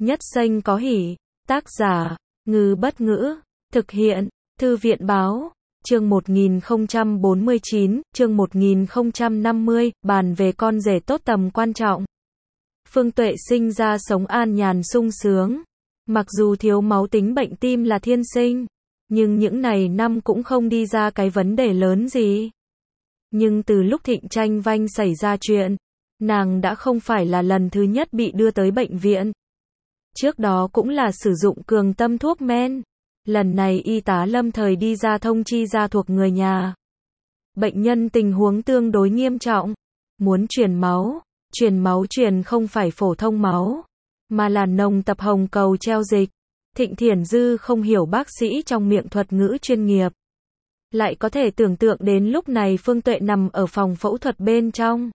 Nhất xanh có hỉ. Tác giả, Ngư Bất Ngữ. Thực hiện, Thư viện Báo. Chương 1049, chương 1050, bàn về con rể tốt tầm quan trọng. Phương Tuệ sinh ra sống an nhàn sung sướng. Mặc dù thiếu máu tính bệnh tim là thiên sinh, nhưng những này năm cũng không đi ra cái vấn đề lớn gì. Nhưng từ lúc Thịnh Tranh Vanh xảy ra chuyện, nàng đã không phải là lần thứ nhất bị đưa tới bệnh viện. Trước đó cũng là sử dụng cường tâm thuốc men. Lần này y tá lâm thời đi ra thông chi gia thuộc người nhà. Bệnh nhân tình huống tương đối nghiêm trọng. Muốn truyền máu truyền không phải phổ thông máu, mà là nồng tập hồng cầu treo dịch. Thịnh Thiển Dư không hiểu bác sĩ trong miệng thuật ngữ chuyên nghiệp. Lại có thể tưởng tượng đến lúc này Phương Tuệ nằm ở phòng phẫu thuật bên trong.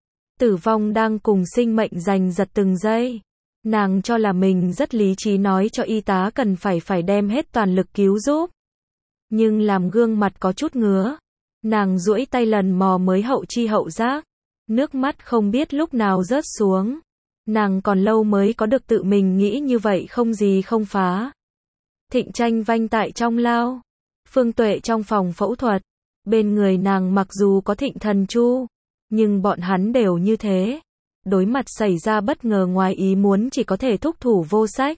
Tử vong đang cùng sinh mệnh giành giật từng giây. Nàng cho là mình rất lý trí nói cho y tá cần phải đem hết toàn lực cứu giúp. Nhưng làm gương mặt có chút ngứa. Nàng duỗi tay lần mò mới hậu chi hậu giác. Nước mắt không biết lúc nào rớt xuống. Nàng còn lâu mới có được tự mình nghĩ như vậy không gì không phá. Thịnh Tranh Vanh tại trong lao. Phương Tuệ trong phòng phẫu thuật. Bên người nàng mặc dù có Thịnh Thần Chu, nhưng bọn hắn đều như thế. Đối mặt xảy ra bất ngờ ngoài ý muốn chỉ có thể thúc thủ vô sách.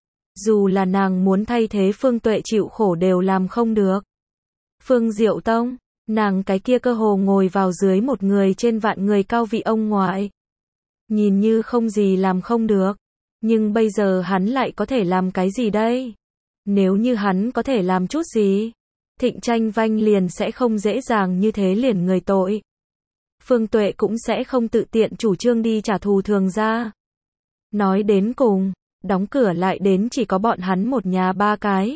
Dù là nàng muốn thay thế Phương Tuệ chịu khổ đều làm không được. Phương Diệu Tông, nàng cái kia cơ hồ ngồi vào dưới một người trên vạn người cao vị ông ngoại. Nhìn như không gì làm không được. Nhưng bây giờ hắn lại có thể làm cái gì đây? Nếu như hắn có thể làm chút gì, Thịnh Tranh Vanh liền sẽ không dễ dàng như thế liền người tội. Phương Tuệ cũng sẽ không tự tiện chủ trương đi trả thù Thường gia. Nói đến cùng, đóng cửa lại đến chỉ có bọn hắn một nhà ba cái.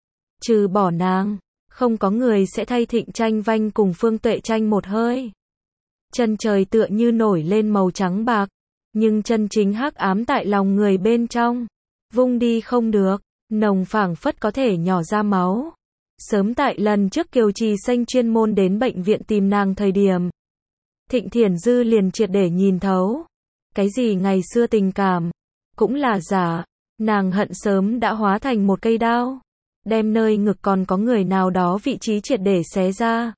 Trừ bỏ nàng, không có người sẽ thay Thịnh Tranh Vanh cùng Phương Tuệ tranh một hơi. Chân trời tựa như nổi lên màu trắng bạc, nhưng chân chính hắc ám tại lòng người bên trong, vung đi không được, nồng phảng phất có thể nhỏ ra máu. Sớm tại lần trước Kiều Trì Xanh chuyên môn đến bệnh viện tìm nàng thời điểm, Thịnh Thiển Dư liền triệt để nhìn thấu. Cái gì ngày xưa tình cảm, cũng là giả. Nàng hận sớm đã hóa thành một cây đao, đem nơi ngực còn có người nào đó vị trí triệt để xé ra.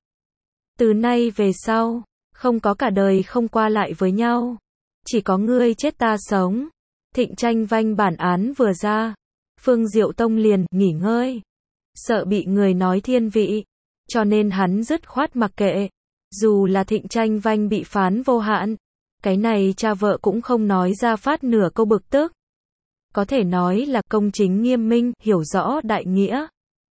Từ nay về sau, không có cả đời không qua lại với nhau. Chỉ có ngươi chết ta sống. Thịnh Tranh Vanh bản án vừa ra, Phương Diệu Tông liền nghỉ ngơi. Sợ bị người nói thiên vị, cho nên hắn dứt khoát mặc kệ. Dù là Thịnh Tranh Vanh bị phán vô hạn, cái này cha vợ cũng không nói ra phát nửa câu bực tức. Có thể nói là công chính nghiêm minh, hiểu rõ đại nghĩa.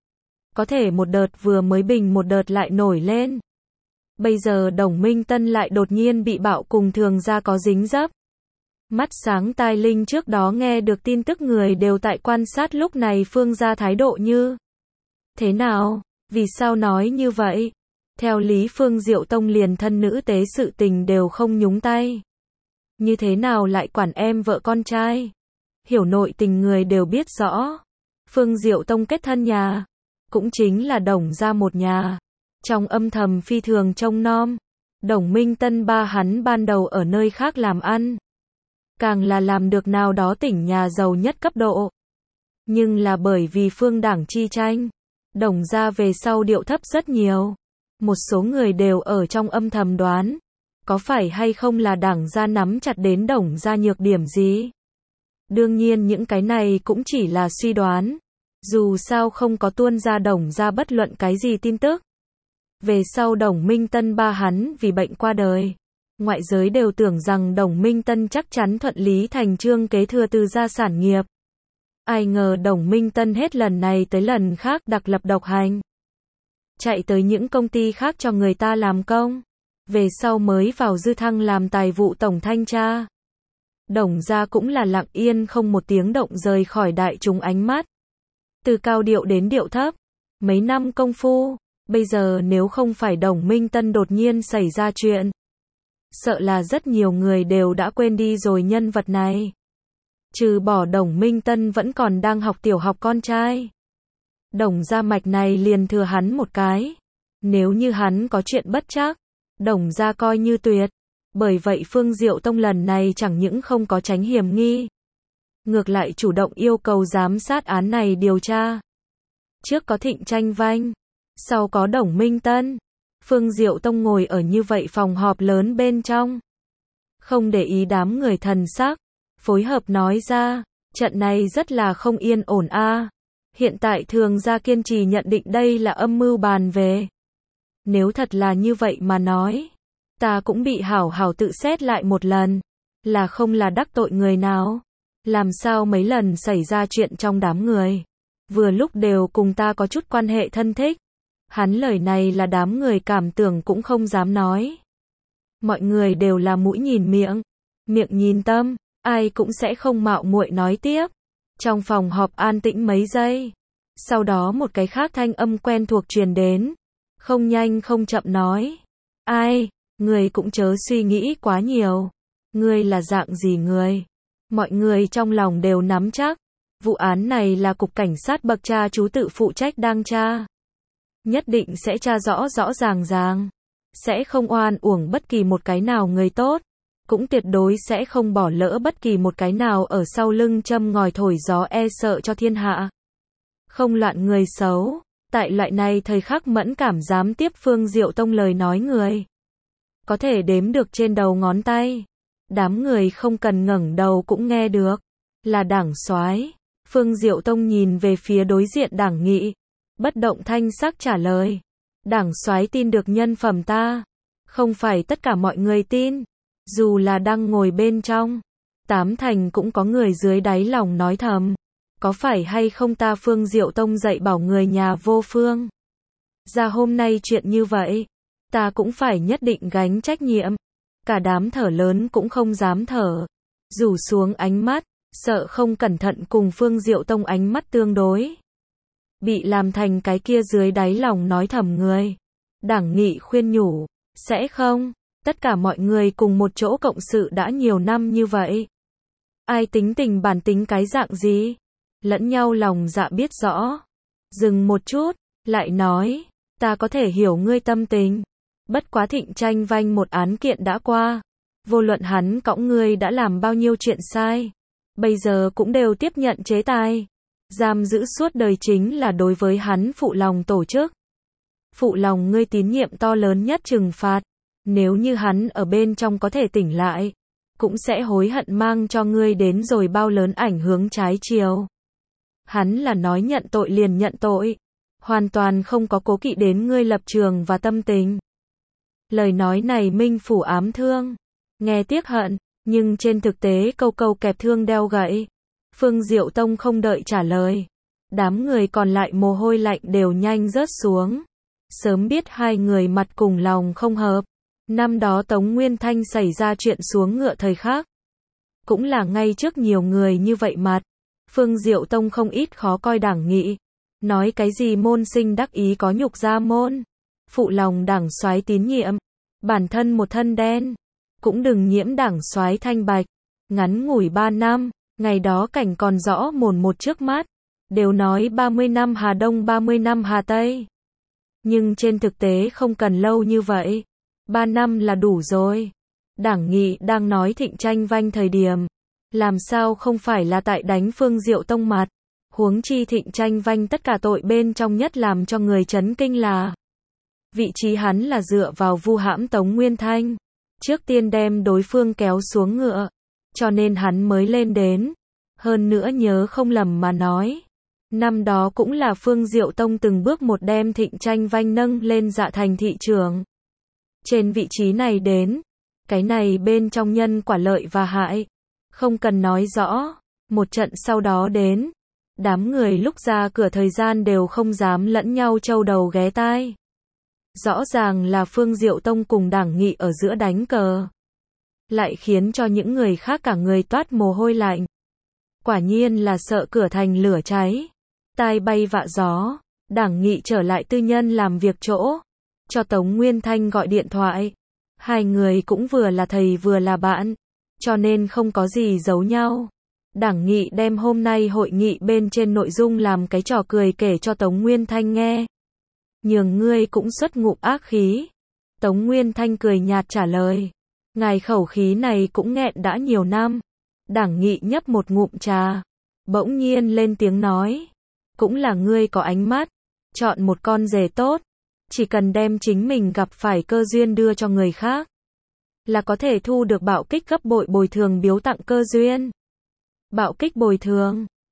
Có thể một đợt vừa mới bình một đợt lại nổi lên. Bây giờ Đồng Minh Tân lại đột nhiên bị bạo cùng Thường gia có dính dấp. Mắt sáng tai linh trước đó nghe được tin tức người đều tại quan sát lúc này Phương gia thái độ như thế nào, vì sao nói như vậy? Theo lý Phương Diệu Tông liền thân nữ tế sự tình đều không nhúng tay. Như thế nào lại quản em vợ con trai? Hiểu nội tình người đều biết rõ. Phương Diệu Tông kết thân nhà, cũng chính là Đồng gia một nhà. Trong âm thầm phi thường trông nom. Đồng Minh Tân ba hắn ban đầu ở nơi khác làm ăn. Càng là làm được nào đó tỉnh nhà giàu nhất cấp độ. Nhưng là bởi vì phương đảng chi tranh, Đồng gia về sau điệu thấp rất nhiều. Một số người đều ở trong âm thầm đoán, có phải hay không là đảng gia nắm chặt đến Đồng gia nhược điểm gì? Đương nhiên những cái này cũng chỉ là suy đoán. Dù sao không có tuôn ra Đồng gia bất luận cái gì tin tức. Về sau Đồng Minh Tân ba hắn vì bệnh qua đời. Ngoại giới đều tưởng rằng Đồng Minh Tân chắc chắn thuận lý thành chương kế thừa từ gia sản nghiệp. Ai ngờ Đồng Minh Tân hết lần này tới lần khác đặc lập độc hành. Chạy tới những công ty khác cho người ta làm công. Về sau mới vào Dư Thăng làm tài vụ tổng thanh tra. Đồng gia cũng là lặng yên không một tiếng động rời khỏi đại chúng ánh mắt. Từ cao điệu đến điệu thấp. Mấy năm công phu, bây giờ nếu không phải Đồng Minh Tân đột nhiên xảy ra chuyện, sợ là rất nhiều người đều đã quên đi rồi nhân vật này. Trừ bỏ Đồng Minh Tân vẫn còn đang học tiểu học con trai. Đồng gia mạch này liền thừa hắn một cái. Nếu như hắn có chuyện bất trắc, Đồng gia coi như tuyệt. Bởi vậy Phương Diệu Tông lần này chẳng những không có tránh hiểm nghi, ngược lại chủ động yêu cầu giám sát án này điều tra. Trước có Thịnh Tranh Vanh, sau có Đồng Minh Tân. Phương Diệu Tông ngồi ở như vậy phòng họp lớn bên trong. Không để ý đám người thần sắc, phối hợp nói ra, trận này rất là không yên ổn a. Hiện tại Thường gia kiên trì nhận định đây là âm mưu bàn về. Nếu thật là như vậy mà nói, ta cũng bị hảo hảo tự xét lại một lần, là không là đắc tội người nào. Làm sao mấy lần xảy ra chuyện trong đám người, vừa lúc đều cùng ta có chút quan hệ thân thích. Hắn lời này là đám người cảm tưởng cũng không dám nói. Mọi người đều là mũi nhìn miệng, miệng nhìn tâm, ai cũng sẽ không mạo muội nói tiếp. Trong phòng họp an tĩnh mấy giây, sau đó một cái khác thanh âm quen thuộc truyền đến, không nhanh không chậm nói, ai, người cũng chớ suy nghĩ quá nhiều, ngươi là dạng gì người. Mọi người trong lòng đều nắm chắc, vụ án này là cục cảnh sát bậc cha chú tự phụ trách đang tra. Nhất định sẽ tra rõ rõ ràng, sẽ không oan uổng bất kỳ một cái nào người tốt, cũng tuyệt đối sẽ không bỏ lỡ bất kỳ một cái nào ở sau lưng châm ngòi thổi gió e sợ cho thiên hạ. Không loạn người xấu, tại loại này thời khắc mẫn cảm dám tiếp Phương Diệu Tông lời nói người. Có thể đếm được trên đầu ngón tay. Đám người không cần ngẩng đầu cũng nghe được. Là Đảng Soái. Phương Diệu Tông nhìn về phía đối diện Đảng Nghị. Bất động thanh sắc trả lời. Đảng Soái tin được nhân phẩm ta. Không phải tất cả mọi người tin. Dù là đang ngồi bên trong, 8 thành cũng có người dưới đáy lòng nói thầm. Có phải hay không ta Phương Diệu Tông dạy bảo người nhà vô phương. Ra hôm nay chuyện như vậy, ta cũng phải nhất định gánh trách nhiệm. Cả đám thở lớn cũng không dám thở. Rủ xuống ánh mắt, sợ không cẩn thận cùng Phương Diệu Tông ánh mắt tương đối. Bị làm thành cái kia dưới đáy lòng nói thầm người. Đảng Nghị khuyên nhủ, sẽ không, tất cả mọi người cùng một chỗ cộng sự đã nhiều năm như vậy. Ai tính tình bản tính cái dạng gì? Lẫn nhau lòng dạ biết rõ. Dừng một chút, lại nói, ta có thể hiểu ngươi tâm tình. Bất quá Thịnh Tranh Vanh một án kiện đã qua. Vô luận hắn cõng ngươi đã làm bao nhiêu chuyện sai. Bây giờ cũng đều tiếp nhận chế tài. Giam giữ suốt đời chính là đối với hắn phụ lòng tổ chức. Phụ lòng ngươi tín nhiệm to lớn nhất trừng phạt. Nếu như hắn ở bên trong có thể tỉnh lại, cũng sẽ hối hận mang cho ngươi đến rồi bao lớn ảnh hưởng trái chiều. Hắn là nói nhận tội liền nhận tội. Hoàn toàn không có cố kỵ đến ngươi lập trường và tâm tình. Lời nói này minh phủ ám thương. Nghe tiếc hận, nhưng trên thực tế câu câu kẹp thương đeo gậy. Phương Diệu Tông không đợi trả lời. Đám người còn lại mồ hôi lạnh đều nhanh rớt xuống. Sớm biết hai người mặt cùng lòng không hợp. Năm đó Tống Nguyên Thanh xảy ra chuyện xuống ngựa thời khắc. Cũng là ngay trước nhiều người như vậy mặt. Phương Diệu Tông không ít khó coi Đảng Nghị. Nói cái gì môn sinh đắc ý có nhục ra môn. Phụ lòng Đảng Soái tín nhiệm. Bản thân một thân đen. Cũng đừng nhiễm Đảng Soái thanh bạch. Ngắn ngủi 3 năm. Ngày đó cảnh còn rõ mồn một trước mắt. Đều nói 30 năm Hà Đông 30 năm Hà Tây. Nhưng trên thực tế không cần lâu như vậy. 3 năm là đủ rồi. Đảng Nghị đang nói Thịnh Tranh Vanh thời điểm. Làm sao không phải là tại đánh Phương Diệu Tông mặt. Huống chi Thịnh Tranh Vanh tất cả tội bên trong nhất làm cho người chấn kinh là. Vị trí hắn là dựa vào vu hãm Tống Nguyên Thanh. Trước tiên đem đối phương kéo xuống ngựa. Cho nên hắn mới lên đến. Hơn nữa nhớ không lầm mà nói. Năm đó cũng là Phương Diệu Tông từng bước một đem Thịnh Tranh Vanh nâng lên dạ thành thị trưởng. Trên vị trí này đến. Cái này bên trong nhân quả lợi và hại. Không cần nói rõ. Một trận sau đó đến. Đám người lúc ra cửa thời gian đều không dám lẫn nhau trâu đầu ghé tai. Rõ ràng là Phương Diệu Tông cùng Đảng Nghị ở giữa đánh cờ. Lại khiến cho những người khác cả người toát mồ hôi lạnh. Quả nhiên là sợ cửa thành lửa cháy. Tai bay vạ gió. Đảng Nghị trở lại tư nhân làm việc chỗ. Cho Tống Nguyên Thanh gọi điện thoại. Hai người cũng vừa là thầy vừa là bạn. Cho nên không có gì giấu nhau. Đảng Nghị đem hôm nay hội nghị bên trên nội dung làm cái trò cười kể cho Tống Nguyên Thanh nghe. Nhường ngươi cũng xuất ngụm ác khí. Tống Nguyên Thanh cười nhạt trả lời. Ngài khẩu khí này cũng nghẹn đã nhiều năm. Đảng Nghị nhấp một ngụm trà, bỗng nhiên lên tiếng nói, cũng là ngươi có ánh mắt, chọn một con rể tốt, chỉ cần đem chính mình gặp phải cơ duyên đưa cho người khác, là có thể thu được bạo kích gấp bội bồi thường biếu tặng cơ duyên. Bạo kích bồi thường.